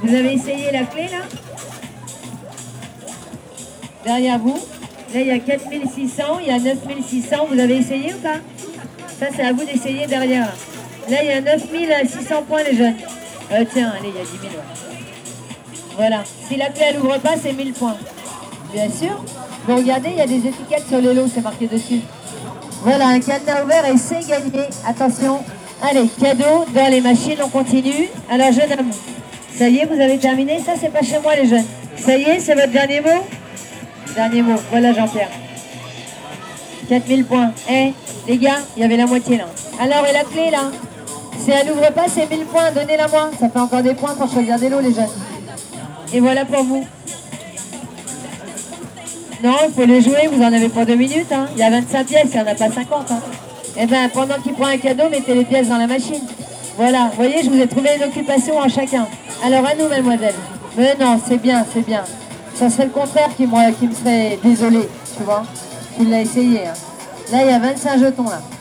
Vous avez essayé la clé là? Derrière vous. Là, il y a 4600, il y a 9600. Vous avez essayé ou pas? Ça, c'est à vous d'essayer derrière. Là, il y a 9600 points, les jeunes. Tiens, allez, il y a 10 000. Ouais. Voilà. Si la clé, elle ouvre pas, c'est 1000 points. Bien sûr. Vous regardez, il y a des étiquettes sur les lots, c'est marqué dessus. Voilà, un cadenas ouvert et c'est gagné. Attention. Allez, cadeau dans les machines, on continue. Alors, jeune homme, ça y est, vous avez terminé? Ça, c'est pas chez moi, les jeunes. Ça y est, c'est votre dernier mot? Dernier mot. Voilà, Jean-Pierre. 4000 points. Eh, les gars, il y avait la moitié, là. Alors, et la clé, là? Si elle n'ouvre pas, c'est 1000 points. Donnez-la moi. Ça fait encore des points pour choisir des lots, les jeunes. Et voilà pour vous. Non, il faut les jouer, vous en avez pour 2 minutes. Hein. Il y a 25 pièces, il n'y en a pas 50. Hein. Eh bien, pendant qu'il prend un cadeau, mettez les pièces dans la machine. Voilà, vous voyez, je vous ai trouvé une occupation en chacun. Alors à nous, mademoiselle. Mais non, c'est bien, c'est bien. Ça serait le contraire qui me serait désolé, tu vois. Tu l'as essayé. Hein. Là, il y a 25 jetons, là.